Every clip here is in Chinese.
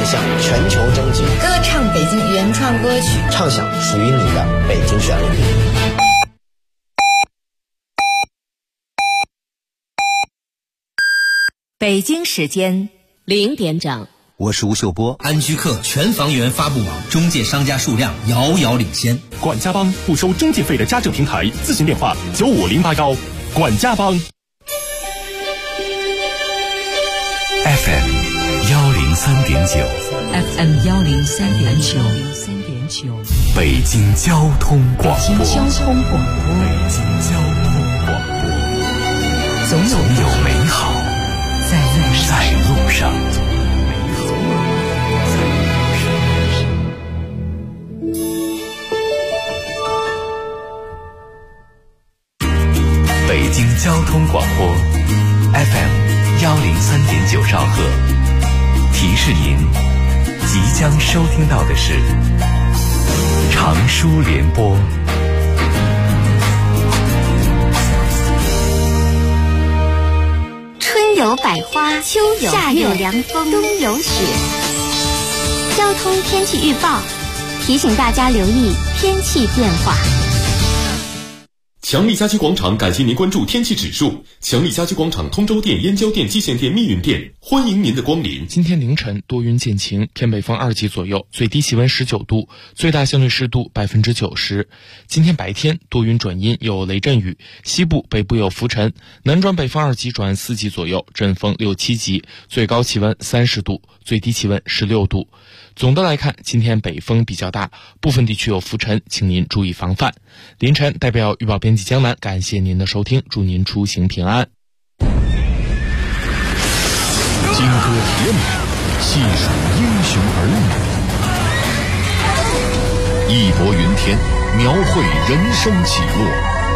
面向全球征集， 歌唱北京原创歌曲， 畅想属于你的北京旋律。 北京时间0点整， 我是吴秀波。 安居客全房源发布网，中介商家数量遥遥领先。 管家帮不收中介费的家政平台，咨询电话95081。管家帮。 FM 103.9 FM 103.9， 北京交通广播。 北京交通广播，总有美好在路上。 北京交通广播 FM 103.9兆赫，提示您即将收听到的是长舒联播。 春有百花，秋有夏有凉风，冬有雪。交通天气预报提醒大家留意天气变化。 强力家居广场感谢您关注天气指数。强力家居广场通州店、燕郊店、蓟县店、密云店，欢迎您的光临。 今天凌晨多云见晴，偏北风2级左右，最低气温19度，最大相对湿度90%。今天白天多云转阴，有雷阵雨，西部、北部有浮尘，南转北风2级转4级左右，阵风6、7级，最高气温30度，最低气温16度。总的来看，今天北风比较大，部分地区有浮尘，请您注意防范。凌晨代表预报编辑江南感谢您的收听，祝您出行平安。 金戈铁马，细数英雄儿女，义薄云天，描绘人生起落，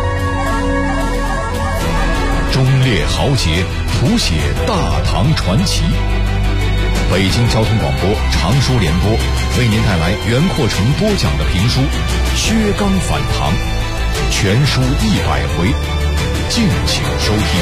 忠烈豪杰，谱写大唐传奇。北京交通广播长舒联播为您带来袁阔成播讲的评书《薛刚反唐》，全书100回，敬请收听。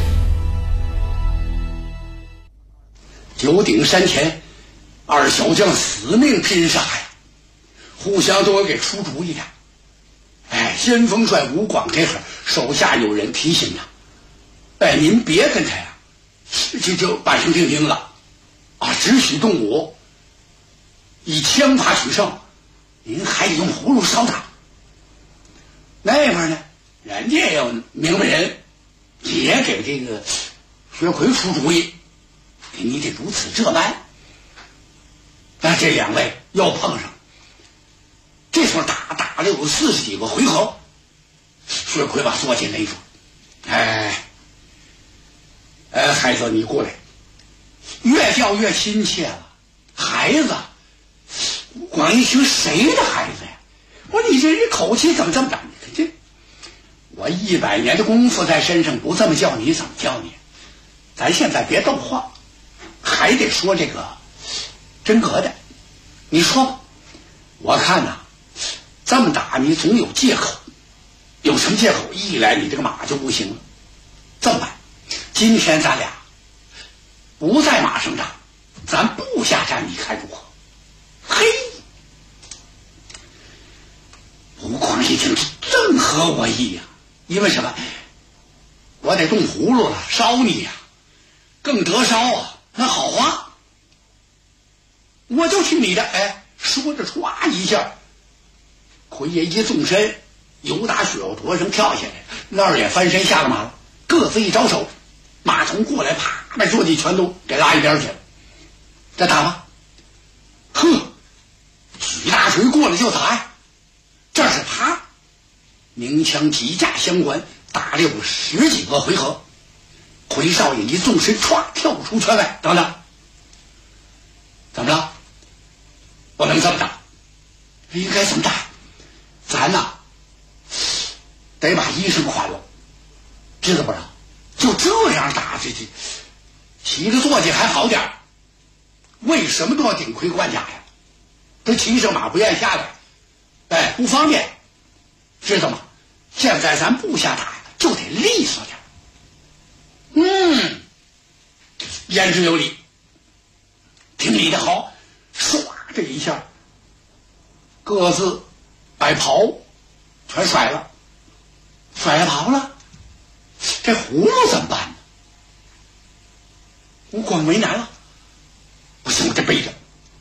九鼎山前，二小将死命拼杀呀，互相都要给出主意呀。先锋帅吴广这会儿手下有人提醒他，您别跟他呀，就板上钉钉了。只许动武，以枪法取胜，您还得用葫芦烧他。那边呢，人家也有明白人，也给这个薛奎出主意，你得如此这般。那这两位要碰上，这时候打了有40几个回合，薛奎把缩进勒住。孩子，你过来。越叫越亲切了。孩子，广义兄谁的孩子呀？我说你这人口气怎么这么大？你看这，我100年的功夫在身上，不这么叫你怎么叫你？咱现在别逗话，还得说这个真格的。你说吧，我看呐，这么打你总有借口，有什么借口？一来你这个马就不行了。这么办，今天咱俩不在马上打，咱步下战，你看如何？嘿，吴广一听正合我意呀，因为什么？我得动葫芦了，烧你呀，更得烧啊！那好啊，我就听你的。说着唰一下，奎爷一纵身，由打雪药坨上跳下来，那儿也翻身下了马了，各自一招手，马童过来，啪，把坐骑全都给拉一边去了。再打吧，举大锤过来就打呀！这是啪，鸣枪几架相关，打了有10几个回合。奎少爷一纵身，唰跳出圈外，等等，怎么了？不能这么打，应该怎么打？咱呐，得把衣裳换了，知道不知道？就这样打，这骑着坐骑还好点，为什么都要顶盔贯甲呀？这骑上马不愿下来，不方便，知道吗？现在咱部下打就得利索点。言之有理，听你的好。 唰这一下，各自把袍全甩了，甩了袍了，这葫芦怎么办呢？吴广为难了，不行，我得背着。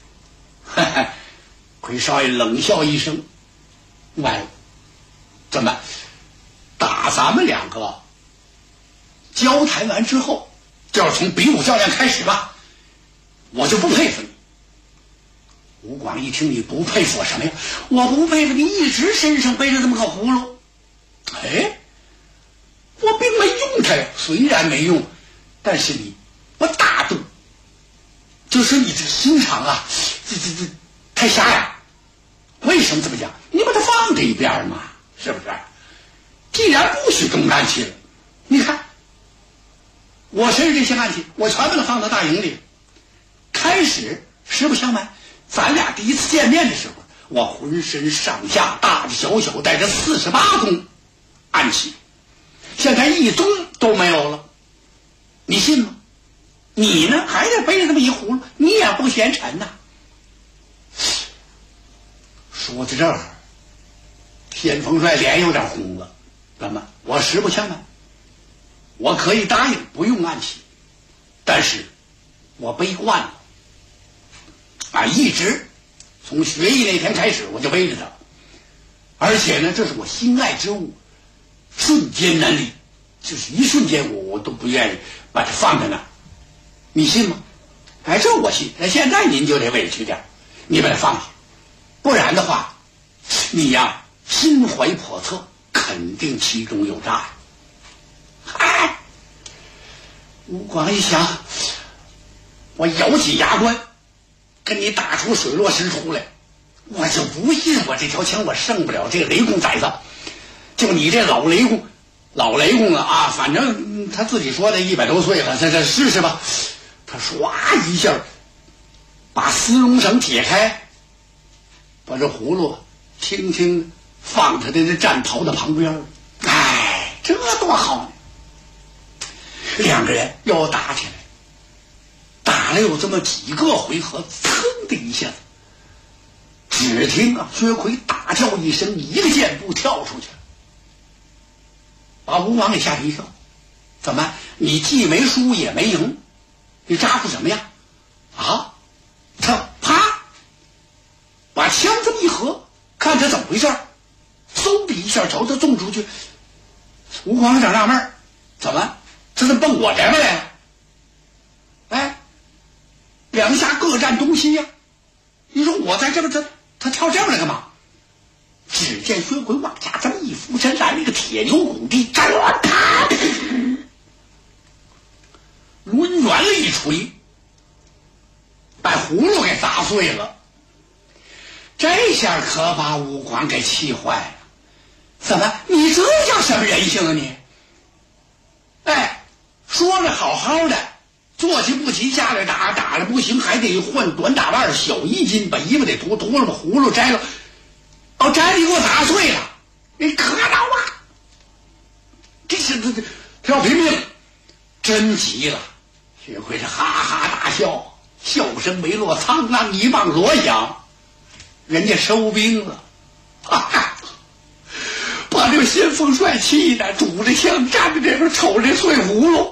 魁少爷冷笑一声，完了，怎么打咱们两个交谈完之后，就要从比武较量开始吧？我就不佩服你。吴广一听，你不佩服我什么呀？我不佩服你一直身上背着这么个葫芦。哎，我并没用它呀，虽然没用，但是你不大度，就是你这心肠啊，这太狭隘。为什么这么讲？你把它放这一边嘛，是不是？既然不许动暗器了，你看我身上这些暗器，我全把它放到大营里。开始实不相瞒，咱俩第一次见面的时候，我浑身上下大大小小带着48宗暗器，现在1宗都没有了，你信吗？你呢，还得背着这么一葫芦，你也不嫌沉呐。说到这儿，天风帅脸有点红了。怎么？我实不相瞒，我可以答应不用暗器，但是我背惯了啊，一直从学艺那天开始我就背着它，而且呢，这是我心爱之物，瞬间难离，就是一瞬间我都不愿意把它放在那儿，你信吗？哎，这我信。那现在您就得委屈点，你把它放下，不然的话，你呀心怀叵测，肯定其中有诈。嗨，吴广一想，我咬紧牙关，跟你打出水落石出来，我就不信我这条枪我胜不了这个雷公崽子。就你这老雷公了啊，反正他自己说的100多岁了，这试试吧。他唰一下把丝绒绳解开，把这葫芦轻轻放他的这战袍的旁边。哎，这多好呢！两个人又打起来，打了有这么几个回合，噌的一下子，只听啊薛奎大叫一声，一个箭步跳出去了，把吴广给吓了一跳。怎么？你既没输也没赢，你咋呼什么呀？啊！他啪把枪这么一合，看他怎么回事，嗖的一下朝他中出去。吴广有点纳闷，怎么这是奔我这边来了？哎，两下各占东西呀！你说我在这边，他跳这边来干嘛？只见薛奎往下这么一俯身，来了一个铁牛拱地，站了，啪，抡圆了一锤，把葫芦给砸碎了。这下可把吴广给气坏了。怎么？你这叫什么人性啊你？哎，说着好好的，坐起不起，下来打，打了不行，还得换短打腕，小衣襟，把衣服得脱了，把葫芦摘了。哦，摘了给我砸碎了，你可倒啊！这他要拼命，真急了。薛奎是哈哈大笑，笑声没落，苍啷一棒锣响，人家收兵了。哈哈，把这个先锋帅气的拄着枪站在这边瞅这碎葫芦，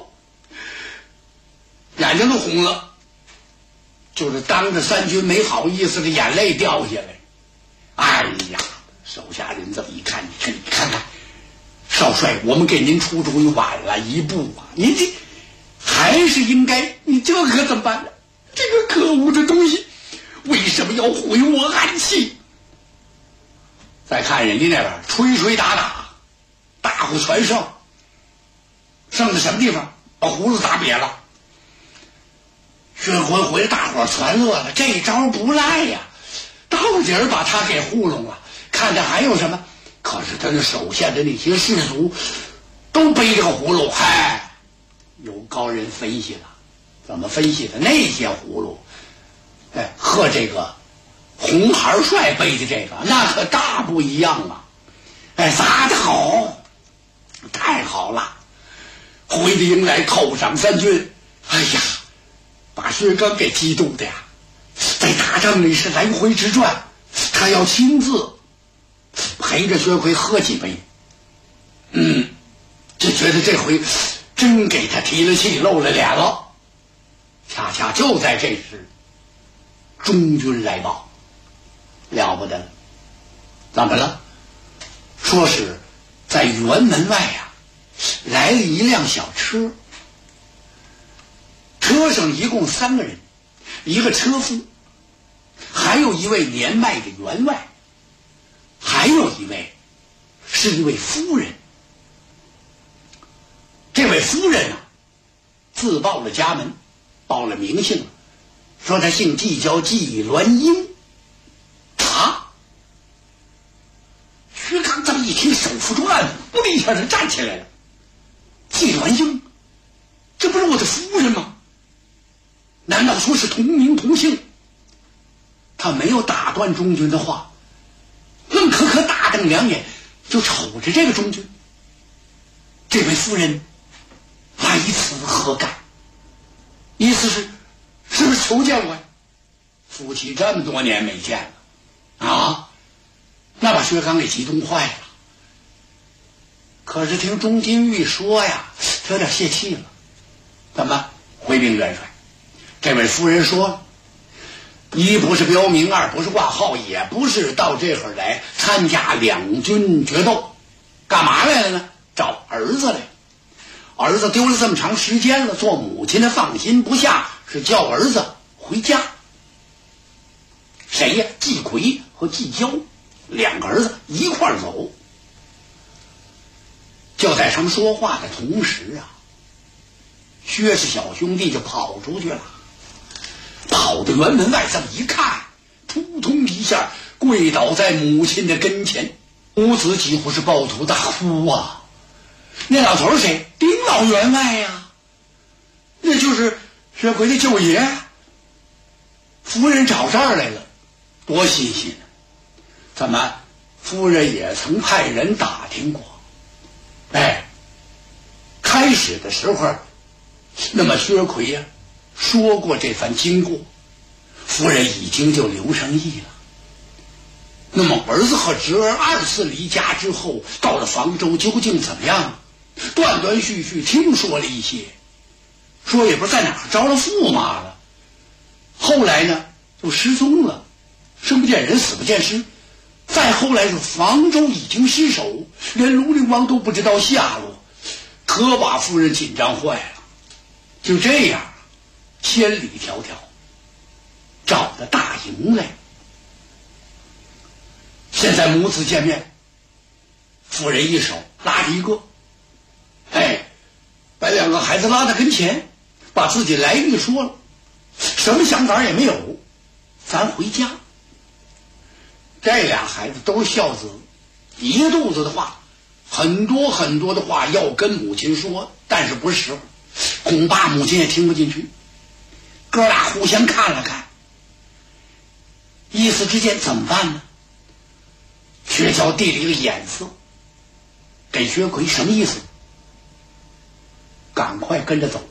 眼睛都红了，就是当着三军没好意思的眼泪掉下来。哎呀，手下人这么一看，你看看，少帅，我们给您出主意晚了一步啊！您这还是应该，你这可怎么办呢？这个可恶的东西为什么要毁我暗器？再看人家那边吹打，大伙全胜，剩在什么地方？把葫芦打瘪了。薛奎回来，大伙全乐了，这招不赖呀！到底儿把他给糊弄了，看他还有什么？可是他的手下的那些士卒都背着个葫芦，嗨，有高人分析了，怎么分析的？那些葫芦，哎，和这个红孩帅背的这个那可大不一样啊！哎，砸得好，太好了！回的营来扣赏三军，哎呀，把薛刚给激动的呀！ 在大帐里是来回直转，他要亲自陪着薛奎喝几杯。就觉得这回真给他提了气露了脸了。恰恰就在这时，中军来报，了不得了，怎么了？说是在辕门外啊来了一辆小车，车上一共3个人，一个车夫，还有一位年迈的员外，还有一位是一位夫人。这位夫人啊自报了家门，报了名姓，说他姓纪，叫纪鸾英。薛刚这么一听，手扶住案子，不的一下就站起来了。纪鸾英，这不是我的夫人吗？难道说是同名同姓？他没有打断中军的话，愣可大瞪两眼，就瞅着这个中军。这位夫人来此何干？意思是不是求见我呀？夫妻这么多年没见了啊，那把薛刚给激动坏了。可是听钟金玉说呀，他有点泄气了。怎么？回禀元帅，这位夫人说，一不是标名，二不是挂号，也不是到这会儿来参加两军决斗，干嘛来了呢？找儿子来。儿子丢了这么长时间了，做母亲的放心不下，是叫儿子回家。谁呀？纪奎和纪交2个儿子一块儿走。就在他们说话的同时啊，薛氏小兄弟就跑出去了，跑到辕门外这么一看，扑通一下跪倒在母亲的跟前，母子几乎是抱头大哭啊。那老头谁？丁老员外呀，那就是薛奎的舅爷。夫人找这儿来了，多新鲜啊！怎么夫人也曾派人打听过？开始的时候，那么薛奎呀说过这番经过，夫人已经就留上意了。那么儿子和侄儿2次离家之后，到了房州究竟怎么样？断断续续听说了一些，说也不知道在哪儿着了驸马了，后来呢就失踪了，生不见人死不见尸，再后来是房州已经失守，连庐陵王都不知道下落，可把夫人紧张坏了。就这样千里迢迢找到大营来。现在母子见面，夫人一手拉着一个，把2个孩子拉到跟前，把自己来历说了，什么想法也没有，咱回家。这俩孩子都是孝子，一肚子的话，很多很多的话要跟母亲说，但是不是时候，恐怕母亲也听不进去。哥俩互相看了看，一时之间怎么办呢？薛娇递了一个眼色给薛奎，什么意思？赶快跟着走。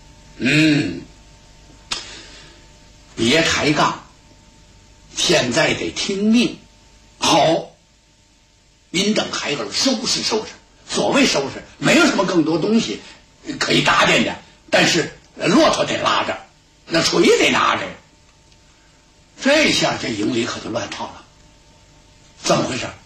别抬杠，现在得听命。好，您等孩儿收拾收拾。所谓收拾，没有什么更多东西可以搭建的，但是骆驼得拉着，那锤得拿着。这下这营里可就乱套了。怎么回事？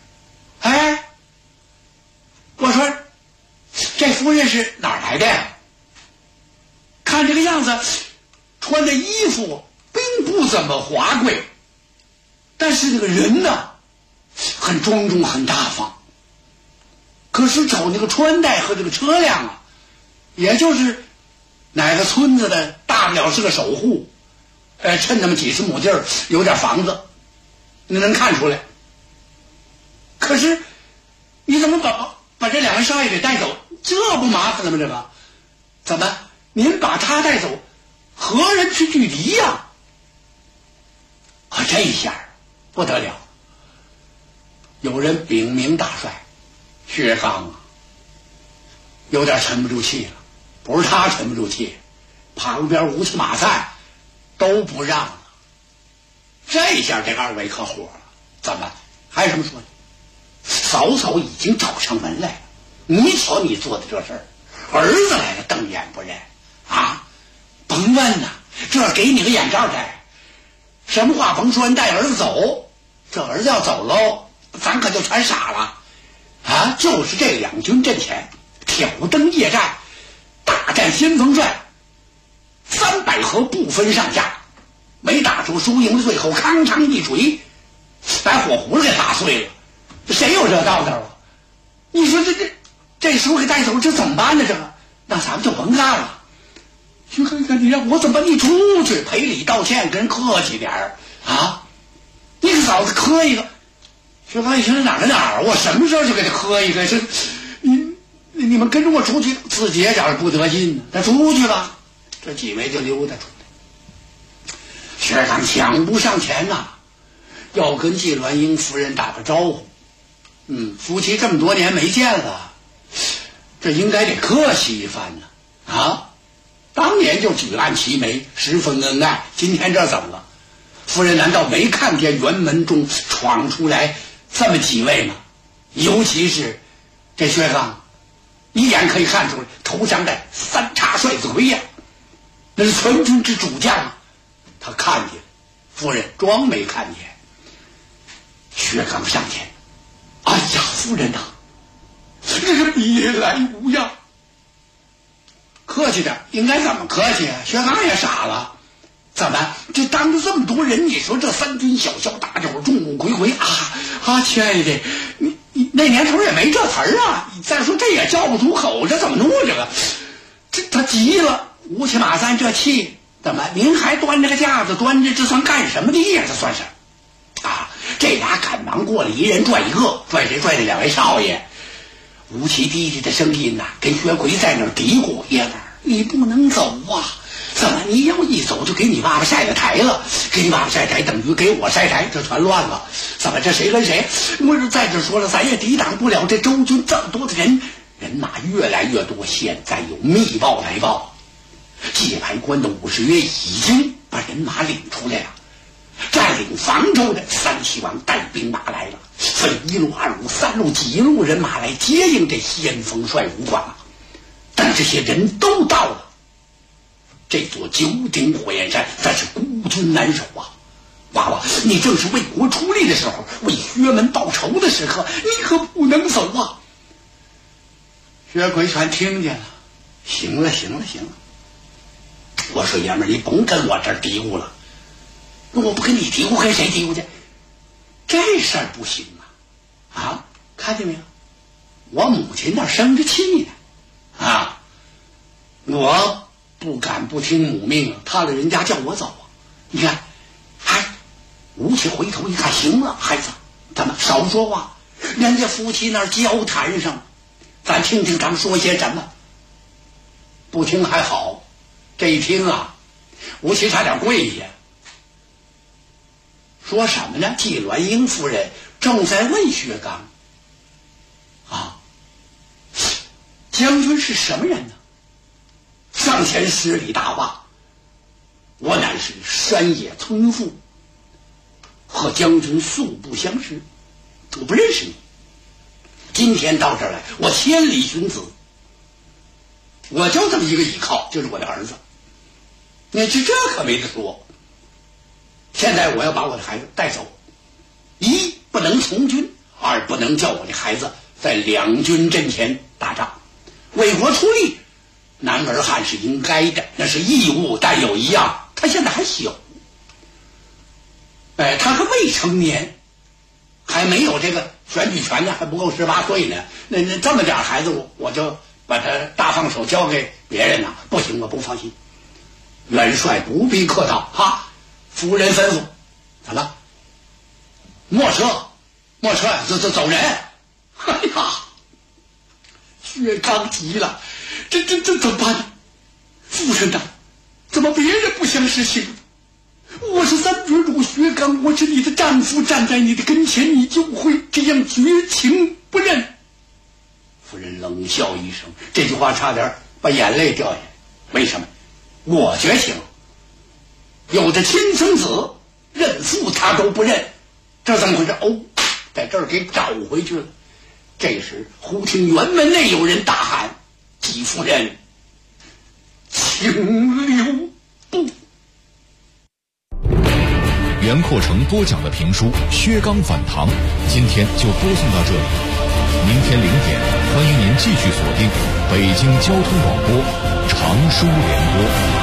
我说这夫人是哪儿来的呀？看这个样子，穿的衣服并不怎么华贵，但是这个人呢很庄重很大方。可是瞅那个穿戴和这个车辆啊，也就是哪个村子的，大不了是个守护，趁那么几十亩地儿有点房子，你能看出来。可是你怎么把这2位少爷给带走？这不麻烦了吗？这个怎么您把他带走，何人去拒敌呀？这一下不得了，有人禀明大帅，薛刚啊有点沉不住气了。不是他沉不住气，旁边乌漆马赛都不让了。 这下这二位可火了，怎么还有什么说的？嫂嫂已经找上门来了，你瞧你做的这事儿，儿子来了瞪眼不认啊！甭问呐，这给你个眼罩戴，什么话甭说，人带儿子走，这儿子要走喽，咱可就全傻了啊！就是这两军阵前挑灯夜战，大战先锋帅，300合不分上下，没打出输赢的最后，康长一锤，把火葫芦给打碎了。谁有这道道啊？你说这时候给带走，这怎么办呢？这个，那咱们就甭干了。徐哥，你让我怎么？你出去赔礼道歉，跟人客气点儿啊！你给嫂子磕一个。徐哥一听哪儿？我什么时候就给他磕一个？这你们跟着我出去，自己也觉着不得劲呢。那出去吧，这几位就溜达出来。薛刚抢不上前呐，要跟季鸾英夫人打个招呼。夫妻这么多年没见了，这应该得客气一番呢。啊，当年就举案齐眉，十分恩爱，今天这怎么了？夫人难道没看见辕门中闯出来这么几位吗？尤其是这薛刚，一眼可以看出来，头上的3叉帅子盔呀，那是全军之主将啊。他看见，夫人装没看见。薛刚上前，哎呀，夫人呐，这是别来无恙。客气点，应该怎么客气啊？薛刚也傻了，怎么这当着这么多人，你说这三军小校大酒众目睽睽啊，亲爱的，你那年头也没这词儿啊。再说这也叫不出口，这怎么弄这个？这他急了，乌漆马三这气，怎么您还端着个架子端着，这算干什么的呀？这算是啊！这俩赶忙过来，一人拽一个，拽谁？拽这两位少爷。吴奇低低的声音呐，跟薛奎在那儿嘀咕：“爷们儿，你不能走啊！怎么你要一走就给你爸爸晒了台了？给你爸爸晒台等于给我晒台，这全乱了。怎么这谁跟谁？我是在这说了，咱也抵挡不了这周军这么多的人马越来越多。现在有密报来报，界牌关的武士爷已经把人马领出来了。”占领房州的三齐王带兵马来了，分1路、2路、3路几路人马来接应这先锋帅吴广。但这些人都到了，这座九鼎火焰山咱是孤军难守啊！娃娃，你正是为国出力的时候，为薛门报仇的时刻，你可不能走啊！薛奎全听见了，行了，我说爷们儿，你甭跟我这儿嘀咕了。我不跟你嘀咕，跟谁嘀咕去？这事儿不行啊！看见没有？我母亲那生着气呢，啊！我不敢不听母命，怕了人家叫我走啊！你看，吴奇回头一看，行了，孩子，咱们少说话，人家夫妻那儿交谈上，咱听听他们说些什么。不听还好，这一听啊，吴奇差点跪下。说什么呢？季鸾英夫人正在问薛刚啊，将军是什么人呢？上前施礼大话，我乃是山野村妇，和将军素不相识，我不认识你。今天到这儿来，我千里寻子，我就这么一个依靠，就是我的儿子。你这可没得说。现在我要把我的孩子带走，一不能从军，二不能叫我的孩子在两军阵前打仗，为国出力，男儿汉是应该的，那是义务。但有一样，他现在还小，他还未成年，还没有这个选举权呢，还不够18岁呢。那这么点孩子，我就把他大放手交给别人呢？不行，我不放心。元帅不必客套哈。夫人吩咐，怎么？没车，走人！哎呀，薛刚急了，这怎么办呢？夫人呐，怎么别人不相识情？我是三绝主薛刚，我是你的丈夫，站在你的跟前，你就会这样绝情不认？夫人冷笑一声，这句话差点把眼泪掉下来。为什么？我绝情。有的亲生子认父他都不认，这怎么回事？哦，在这儿给找回去了。这时忽听辕门内有人大喊：“季夫人，请留步！” 袁阔成播讲的评书《薛刚反唐》，今天就播送到这里。明天0点，欢迎您继续锁定北京交通广播常书联播。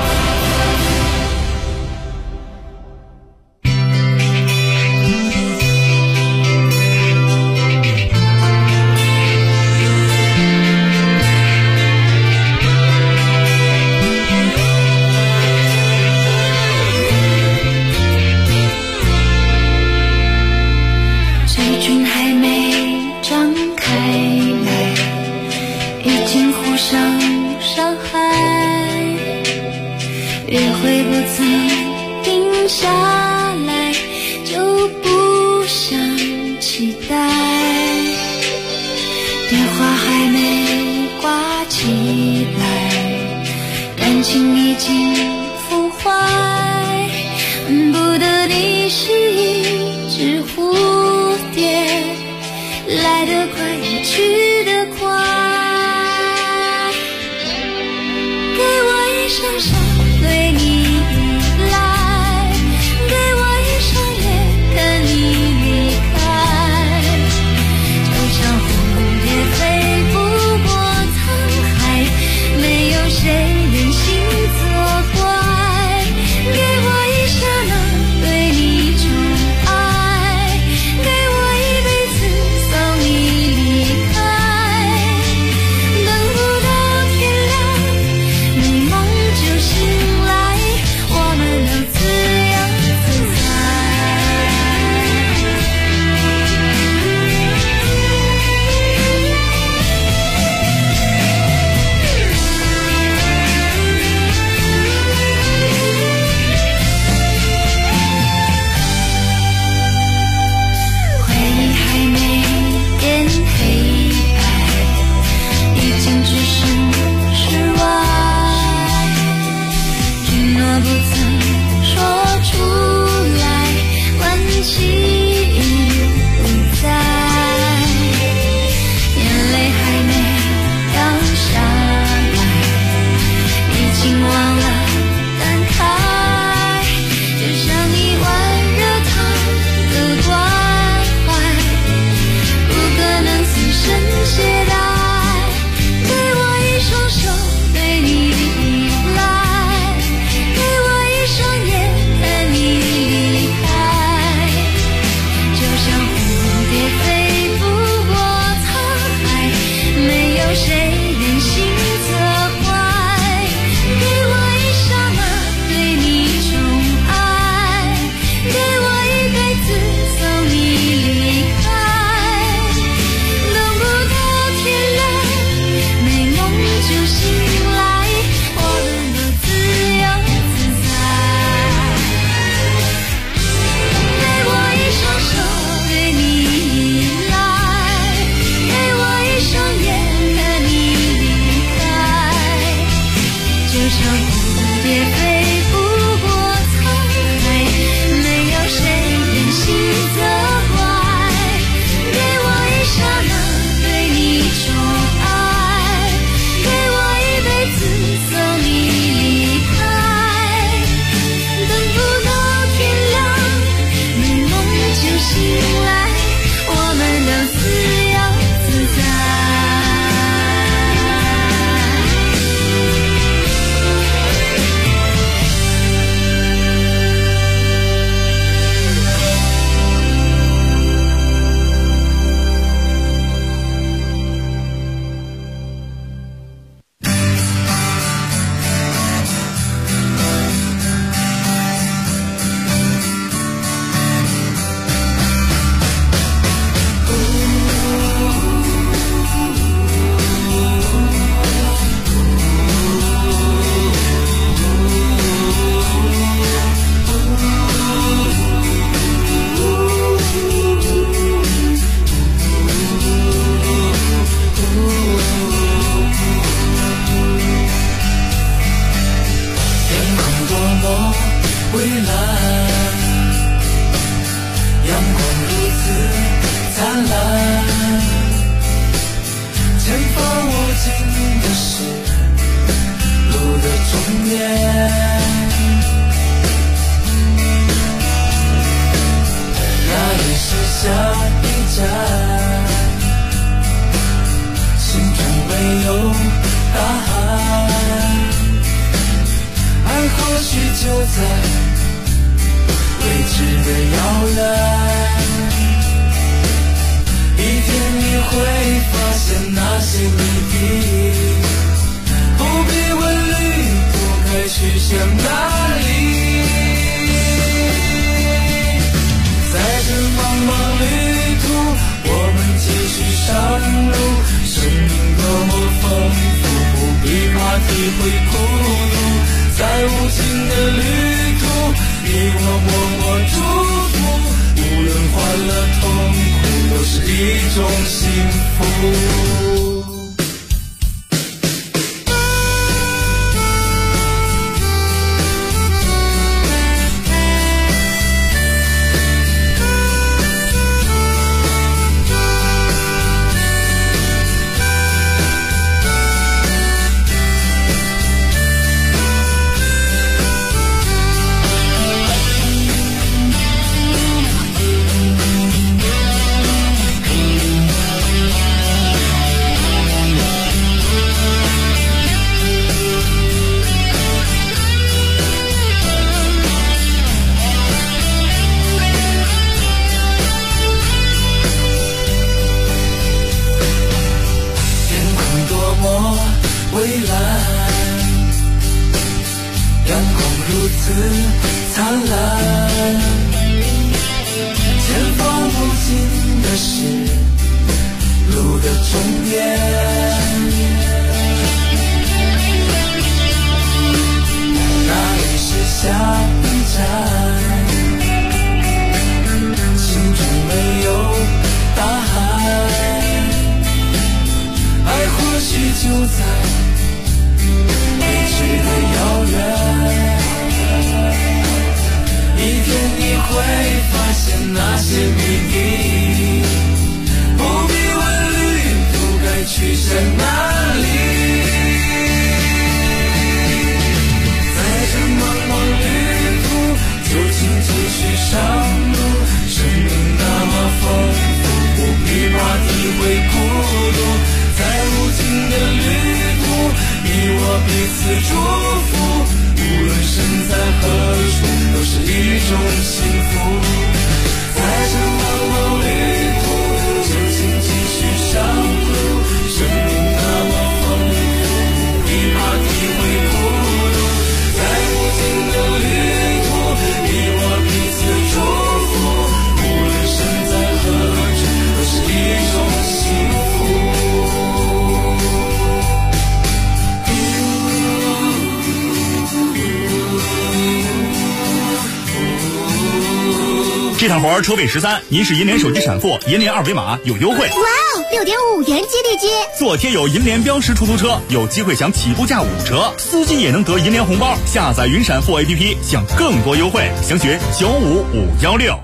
许就在未知的遥远，一天你会发现那些谜底，不必问旅途该去向哪里。在这茫茫旅途，我们继续上路，生命多么丰富，不必怕体会孤独。在无尽的旅途，你我默默祝福，无论欢乐痛苦，都是一种幸福。 这场活抽北13，您是银联手机闪付，银联二维码有优惠。 哇哦，6.5元激励金！ 做贴有银联标识出租车，有机会享起步价5折，司机也能得银联红包。下载云闪付 APP， 享更多优惠。详询95516。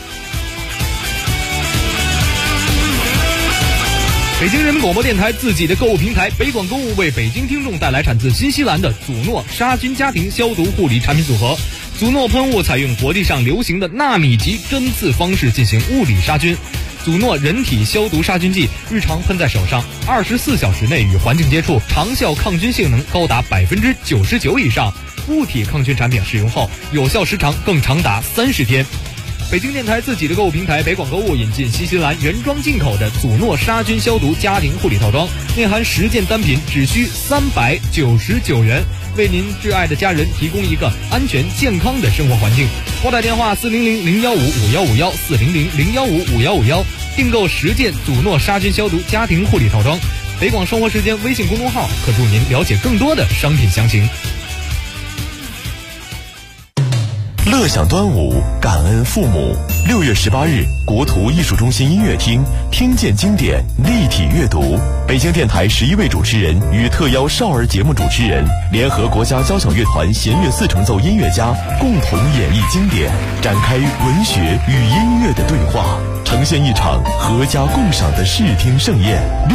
北京人民广播电台自己的购物平台北广购物为北京听众带来产自新西兰的祖诺杀菌家庭消毒护理产品组合。祖诺喷雾采用国际上流行的纳米级针刺方式进行物理杀菌。祖诺人体消毒杀菌剂日常喷在手上，24小时内与环境接触，长效抗菌性能高达99%以上。物体抗菌产品使用后，有效时长更长达30天。北京电台自己的购物平台北广购物引进新西兰原装进口的祖诺杀菌消毒家庭护理套装，内含10件单品，只需399元，为您挚爱的家人提供一个安全健康的生活环境。拨打电话400-015-5151 400-015-5151，订购10件祖诺杀菌消毒家庭护理套装。北广生活时间微信公众号可助您了解更多的商品详情。 乐享端午，感恩父母。6月18日，国图艺术中心音乐厅，听见经典，立体阅读。北京电台11位主持人与特邀少儿节目主持人，联合国家交响乐团弦乐4重奏音乐家，共同演绎经典，展开文学与音乐的对话，呈现一场合家共赏的视听盛宴。